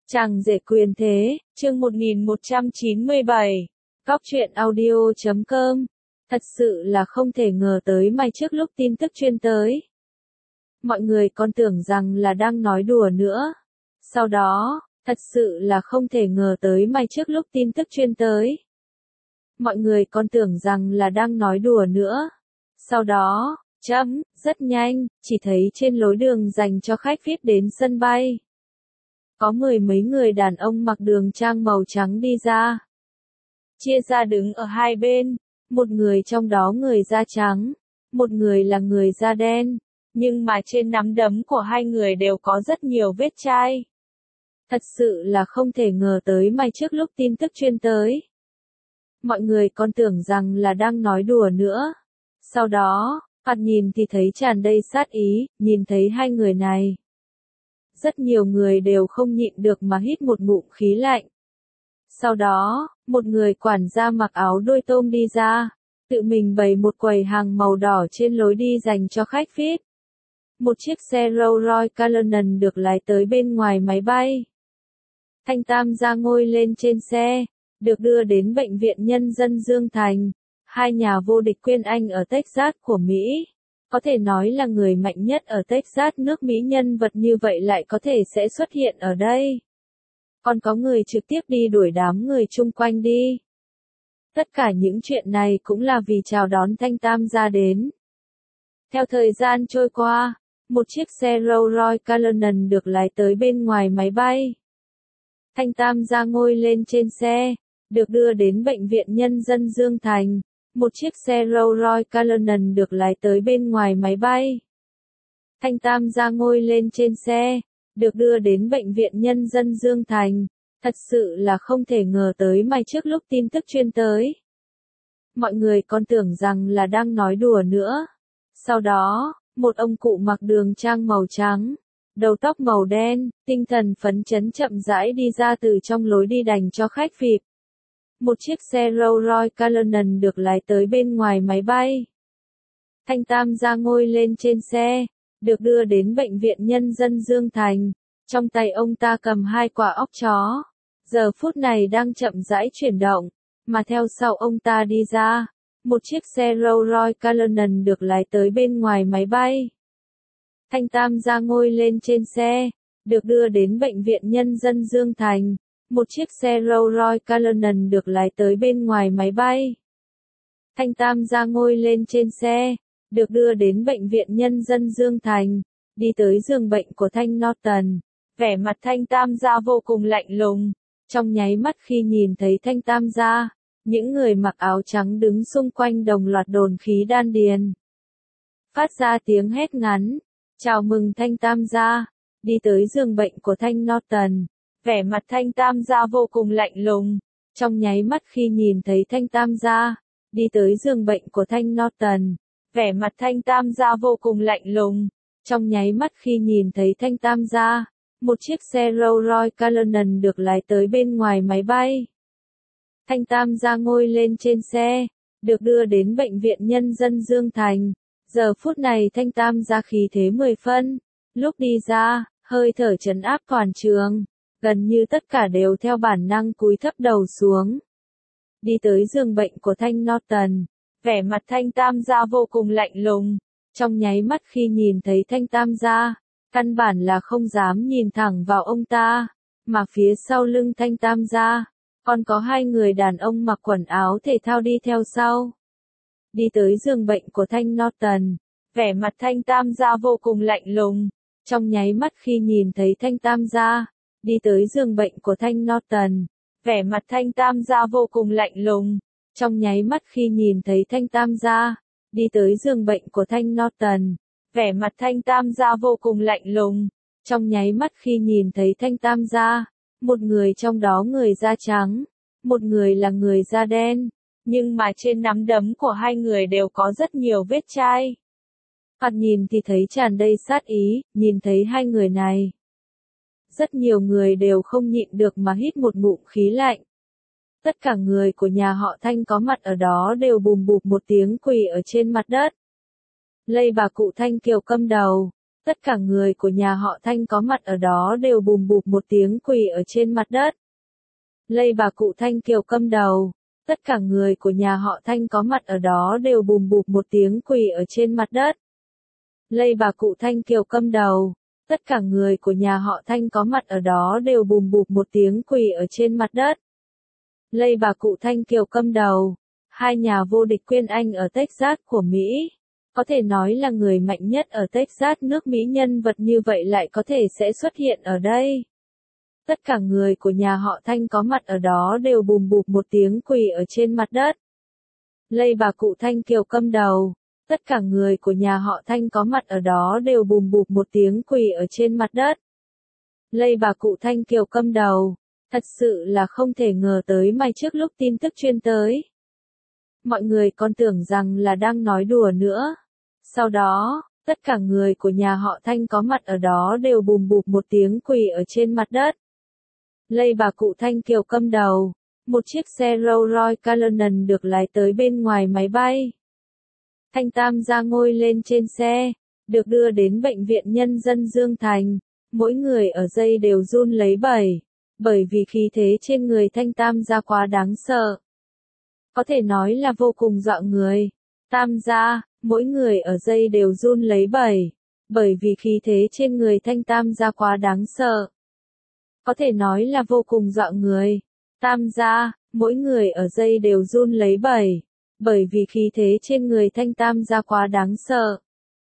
Chàng rể quyền thế, chương 1197. Góc truyện audio.com. Thật sự là không thể ngờ tới mai trước lúc tin tức truyền tới. Mọi người còn tưởng rằng là đang nói đùa nữa. Sau đó, thật sự là không thể ngờ tới mai trước lúc tin tức truyền tới. Mọi người còn tưởng rằng là đang nói đùa nữa. Sau đó, rất nhanh, chỉ thấy trên lối đường dành cho khách VIP đến sân bay. Có mười mấy người đàn ông mặc đường trang màu trắng đi ra. Chia ra đứng ở hai bên, một người trong đó người da trắng, một người là người da đen, nhưng mà trên nắm đấm của hai người đều có rất nhiều vết chai. Thật sự là không thể ngờ tới mai trước lúc tin tức truyền tới. Mọi người còn tưởng rằng là đang nói đùa nữa. Sau đó, thoạt nhìn thì thấy tràn đầy sát ý, nhìn thấy hai người này. Rất nhiều người đều không nhịn được mà hít một ngụm khí lạnh. Sau đó, một người quản gia mặc áo đôi tôm đi ra, tự mình bày một quầy hàng màu đỏ trên lối đi dành cho khách VIP. Một chiếc xe Rolls-Royce Cullinan được lái tới bên ngoài máy bay. Thanh Tam gia ngồi lên trên xe, được đưa đến Bệnh viện Nhân dân Dương Thành, hai nhà vô địch Quyên Anh ở Texas của Mỹ. Có thể nói là người mạnh nhất ở Texas nước Mỹ, nhân vật như vậy lại có thể sẽ xuất hiện ở đây. Còn có người trực tiếp đi đuổi đám người chung quanh đi. Tất cả những chuyện này cũng là vì chào đón Thanh Tam gia đến. Theo thời gian trôi qua, một chiếc xe Rolls-Royce Cullinan được lái tới bên ngoài máy bay. Thanh Tam gia ngồi lên trên xe, được đưa đến Bệnh viện Nhân dân Dương Thành. Một chiếc xe Rolls-Royce Cullinan được lái tới bên ngoài máy bay. Thanh Tam gia ngồi lên trên xe, được đưa đến Bệnh viện Nhân dân Dương Thành. Thật sự là không thể ngờ tới mai trước lúc tin tức truyền tới. Mọi người còn tưởng rằng là đang nói đùa nữa. Sau đó, một ông cụ mặc đường trang màu trắng, đầu tóc màu đen, tinh thần phấn chấn chậm rãi đi ra từ trong lối đi dành cho khách VIP. Một chiếc xe Rolls-Royce Cullinan được lái tới bên ngoài máy bay. Thanh Tam gia ngồi lên trên xe, được đưa đến Bệnh viện Nhân dân Dương Thành. Trong tay ông ta cầm hai quả óc chó. Giờ phút này đang chậm rãi chuyển động, mà theo sau ông ta đi ra. Một chiếc xe Rolls-Royce Cullinan được lái tới bên ngoài máy bay. Thanh Tam gia ngồi lên trên xe, được đưa đến Bệnh viện Nhân dân Dương Thành. Một chiếc xe Rolls-Royce Cullinan được lái tới bên ngoài máy bay. Thanh Tam gia ngồi lên trên xe, được đưa đến Bệnh viện Nhân dân Dương Thành, đi tới giường bệnh của Thanh Norton. Vẻ mặt Thanh Tam gia vô cùng lạnh lùng. Trong nháy mắt khi nhìn thấy Thanh Tam gia, những người mặc áo trắng đứng xung quanh đồng loạt đồn khí đan điền. Phát ra tiếng hét ngắn, chào mừng Thanh Tam gia, đi tới giường bệnh của Thanh Norton. Vẻ mặt Thanh Tam gia vô cùng lạnh lùng. Trong nháy mắt khi nhìn thấy Thanh Tam gia, đi tới giường bệnh của Thanh Norton. Vẻ mặt Thanh Tam gia vô cùng lạnh lùng. Trong nháy mắt khi nhìn thấy Thanh Tam gia, một chiếc xe Rolls-Royce Cullinan được lái tới bên ngoài máy bay. Thanh Tam gia ngồi lên trên xe, được đưa đến Bệnh viện Nhân dân Dương Thành. Giờ phút này Thanh Tam gia khí thế 10 phân. Lúc đi ra, hơi thở trấn áp toàn trường. Gần như tất cả đều theo bản năng cúi thấp đầu xuống. Đi tới giường bệnh của Thanh Norton. Vẻ mặt Thanh Tam gia vô cùng lạnh lùng. Trong nháy mắt khi nhìn thấy Thanh Tam gia, căn bản là không dám nhìn thẳng vào ông ta. Mà phía sau lưng Thanh Tam gia, còn có hai người đàn ông mặc quần áo thể thao đi theo sau. Đi tới giường bệnh của Thanh Norton. Vẻ mặt Thanh Tam gia vô cùng lạnh lùng. Trong nháy mắt khi nhìn thấy Thanh Tam gia, đi tới giường bệnh của Thanh Norton. Vẻ mặt Thanh Tam gia vô cùng lạnh lùng. Trong nháy mắt khi nhìn thấy Thanh Tam gia, đi tới giường bệnh của Thanh Norton. Vẻ mặt Thanh Tam gia vô cùng lạnh lùng. Trong nháy mắt khi nhìn thấy Thanh Tam gia, một người trong đó người da trắng, một người là người da đen, nhưng mà trên nắm đấm của hai người đều có rất nhiều vết chai. Thoạt nhìn thì thấy tràn đầy sát ý, nhìn thấy hai người này. Rất nhiều người đều không nhịn được mà hít một ngụm khí lạnh. Tất cả người của nhà họ Thanh có mặt ở đó đều bùm bụp một tiếng quỳ ở trên mặt đất. Lây bà cụ Thanh Kiều cầm đầu, Tất cả người của nhà họ Thanh có mặt ở đó đều bùm bụp một tiếng quỳ ở trên mặt đất. Lây bà cụ Thanh Kiều câm đầu. Tất cả người của nhà họ Thanh có mặt ở đó đều bùm bụp một tiếng quỳ ở trên mặt đất. Lây bà cụ Thanh Kiều câm đầu. Tất cả người của nhà họ Thanh có mặt ở đó đều bùm bụp một tiếng quỳ ở trên mặt đất. Lây bà cụ Thanh Kiều câm đầu. Hai nhà vô địch Quyên Anh ở Texas của Mỹ. Có thể nói là người mạnh nhất ở Texas nước Mỹ, nhân vật như vậy lại có thể sẽ xuất hiện ở đây. Tất cả người của nhà họ Thanh có mặt ở đó đều bùm bụp một tiếng quỳ ở trên mặt đất. Lây bà cụ Thanh Kiều câm đầu. Tất cả người của nhà họ Thanh có mặt ở đó đều bùm bụp một tiếng quỳ ở trên mặt đất. Lây bà cụ Thanh Kiều câm đầu. Thật sự là không thể ngờ tới may trước lúc tin tức truyền tới. Mọi người còn tưởng rằng là đang nói đùa nữa. Sau đó, tất cả người của nhà họ Thanh có mặt ở đó đều bùm bụp một tiếng quỳ ở trên mặt đất. Lây bà cụ Thanh Kiều câm đầu. Một chiếc xe Rolls-Royce Cullinan được lái tới bên ngoài máy bay. Thanh Tam Gia ngồi lên trên xe, được đưa đến Bệnh viện Nhân dân Dương Thành. Mỗi người ở dây đều run lấy bẩy, bởi vì khí thế trên người Thanh Tam Gia quá đáng sợ. Có thể nói là vô cùng dọa người. Tam Gia, mỗi người ở dây đều run lấy bẩy, bởi vì khí thế trên người Thanh Tam Gia quá đáng sợ. Có thể nói là vô cùng dọa người. Tam Gia, mỗi người ở dây đều run lấy bẩy, bởi vì khí thế trên người Thanh Tam Gia quá đáng sợ.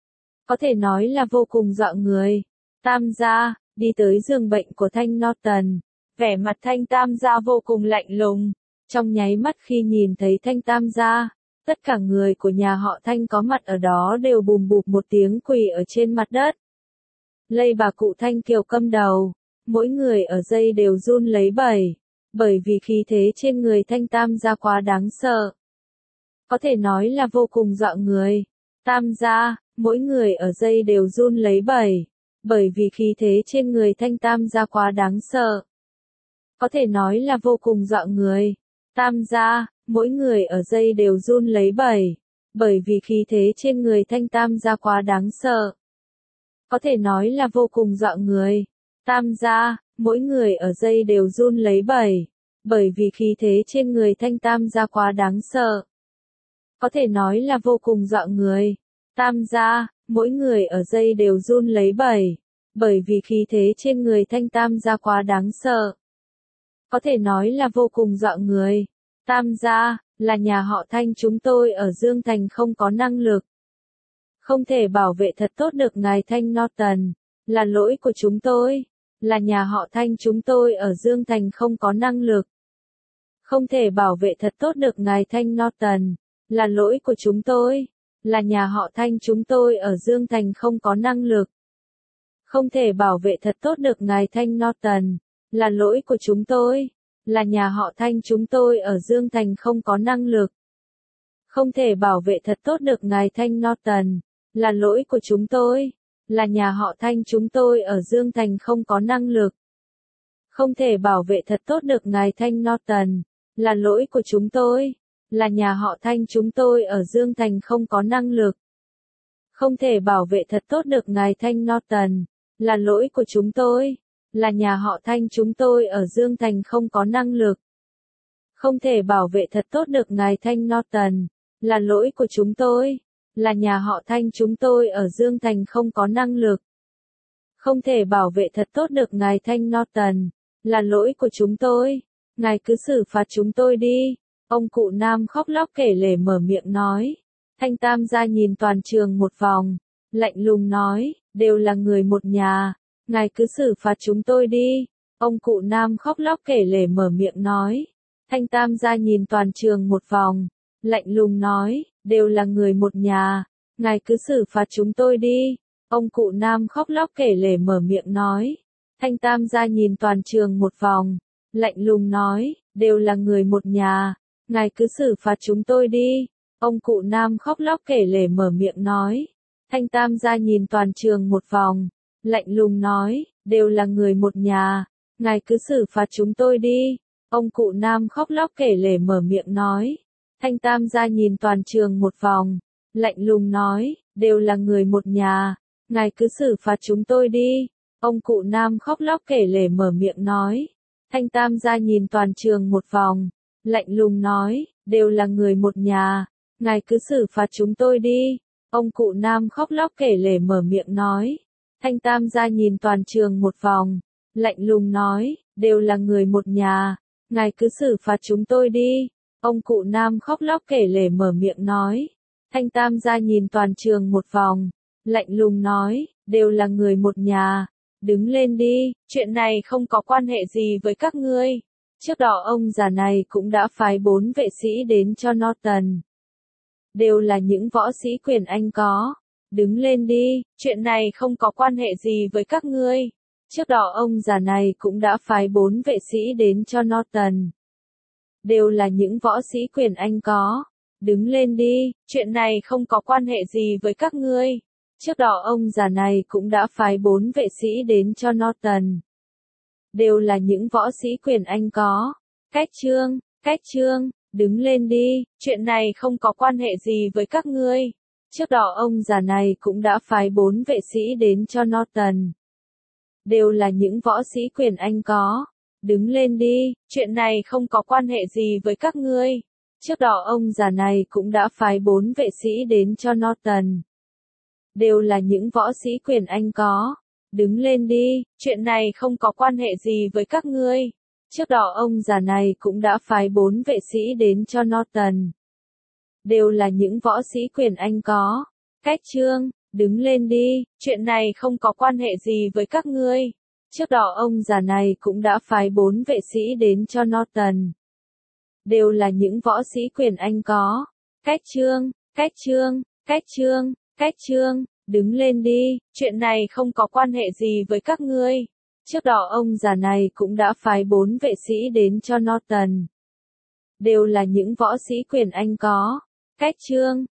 Có thể nói là vô cùng dọa người. Tam Gia, đi tới giường bệnh của Thanh Norton. Vẻ mặt Thanh Tam Gia vô cùng lạnh lùng. Trong nháy mắt khi nhìn thấy Thanh Tam Gia, tất cả người của nhà họ Thanh có mặt ở đó đều bùm bụp một tiếng quỳ ở trên mặt đất. Lây bà cụ Thanh Kiều câm đầu. Mỗi người ở dây đều run lấy bẩy, bởi vì khí thế trên người Thanh Tam Gia quá đáng sợ. Có thể nói là vô cùng dọa người. Tam Gia, mỗi người ở dây đều run lấy bẩy, bởi vì khí thế trên người Thanh Tam Gia quá đáng sợ. Có thể nói là vô cùng dọa người. Tam Gia, mỗi người ở dây đều run lấy bẩy, bởi vì khí thế trên người Thanh Tam Gia quá đáng sợ. Có thể nói là vô cùng dọa người. Tam Gia, mỗi người ở dây đều run lấy bẩy, bởi vì khí thế trên người Thanh Tam Gia quá đáng sợ. Có thể nói là vô cùng dọa người. Tam Gia, mỗi người ở dây đều run lấy bẩy, bởi vì khí thế trên người Thanh Tam Gia quá đáng sợ. Có thể nói là vô cùng dọa người. Tam Gia, là nhà họ Thanh chúng tôi ở Dương Thành không có năng lực. Không thể bảo vệ thật tốt được ngài Thanh Norton. Là lỗi của chúng tôi. Là nhà họ Thanh chúng tôi ở Dương Thành không có năng lực. Không thể bảo vệ thật tốt được ngài Thanh Norton. Là lỗi của chúng tôi. Là nhà họ Thanh chúng tôi ở Dương Thành không có năng lực. Không thể bảo vệ thật tốt được ngài Thanh Norton. Là lỗi của chúng tôi. Là nhà họ Thanh chúng tôi ở Dương Thành không có năng lực. Không thể bảo vệ thật tốt được ngài Thanh Norton. Là lỗi của chúng tôi. Là nhà họ Thanh chúng tôi ở Dương Thành không có năng lực. Không thể bảo vệ thật tốt được ngài Thanh Norton. Là lỗi của chúng tôi. Là nhà họ Thanh chúng tôi ở Dương Thành không có năng lực. Không thể bảo vệ thật tốt được ngài Thanh Norton. Là lỗi của chúng tôi. Là nhà họ Thanh chúng tôi ở Dương Thành không có năng lực. Không thể bảo vệ thật tốt được ngài Thanh Norton. Là lỗi của chúng tôi. Là nhà họ Thanh chúng tôi ở Dương Thành không có năng lực. Không thể bảo vệ thật tốt được ngài Thanh Norton. Là lỗi của chúng tôi. Ngài cứ xử phạt chúng tôi đi. Ông cụ Nam khóc lóc kể lể mở miệng nói. Thanh Tam Gia nhìn toàn trường một vòng. Lạnh lùng nói, đều là người một nhà. Ngài cứ xử phạt chúng tôi đi. Ông cụ Nam khóc lóc kể lể mở miệng nói. Thanh Tam Gia nhìn toàn trường một vòng. Lạnh lùng nói, đều là người một nhà. Ngài cứ xử phạt chúng tôi đi. Ông cụ Nam khóc lóc kể lể mở miệng nói. Thanh Tam Gia nhìn toàn trường một vòng. Lạnh lùng nói, đều là người một nhà. Ngài cứ xử phạt chúng tôi đi. Ông cụ Nam khóc lóc kể lể mở miệng nói. Thanh Tam Gia nhìn toàn trường một vòng. Lạnh lùng nói, đều là người một nhà. Ngài cứ xử phạt chúng tôi đi. Ông cụ Nam khóc lóc kể lể mở miệng nói. Thanh Tam Gia nhìn toàn trường một vòng. Lạnh lùng nói, đều là người một nhà. ngài cứ xử phạt chúng tôi đi. Ông cụ Nam khóc lóc kể lể mở miệng nói. Thanh Tam gia nhìn toàn trường một vòng, lạnh lùng nói, đều là người một nhà, ngài cứ xử phạt chúng tôi đi. Ông cụ Nam khóc lóc kể lể mở miệng nói. Thanh Tam gia nhìn toàn trường một vòng, lạnh lùng nói, đều là người một nhà, ngài cứ xử phạt chúng tôi đi. Ông cụ Nam khóc lóc kể lể mở miệng nói. Thanh Tam gia nhìn toàn trường một vòng, lạnh lùng nói, đều là người một nhà, đứng lên đi, chuyện này không có quan hệ gì với các ngươi. Trước đó ông già này cũng đã phái 4 vệ sĩ đến cho Norton. Đều là những võ sĩ quyền Anh có. Đứng lên đi, chuyện này không có quan hệ gì với các ngươi. Trước đó ông già này cũng đã phái 4 vệ sĩ đến cho Norton. Đều là những võ sĩ quyền Anh có. Đứng lên đi, chuyện này không có quan hệ gì với các ngươi. Trước đó ông già này cũng đã phái 4 vệ sĩ đến cho Norton. Đều là những võ sĩ quyền Anh có. Cách trương, đứng lên đi, chuyện này không có quan hệ gì với các ngươi. Trước đó ông già này cũng đã phái 4 vệ sĩ đến cho Norton. Đều là những võ sĩ quyền Anh có. Đứng lên đi, chuyện này không có quan hệ gì với các ngươi. Trước đó ông già này cũng đã phái 4 vệ sĩ đến cho Norton. Đều là những võ sĩ quyền Anh có. Đứng lên đi, chuyện này không có quan hệ gì với các ngươi. Trước đó ông già này cũng đã phái 4 vệ sĩ đến cho Norton. Đều là những võ sĩ quyền Anh có. Cách trương, đứng lên đi, chuyện này không có quan hệ gì với các ngươi. Trước đó ông già này cũng đã phái 4 vệ sĩ đến cho Norton. Đều là những võ sĩ quyền Anh có. Cách trương, đứng lên đi, chuyện này không có quan hệ gì với các ngươi. Trước đó ông già này cũng đã phái 4 vệ sĩ đến cho Norton. Đều là những võ sĩ quyền Anh có. Cách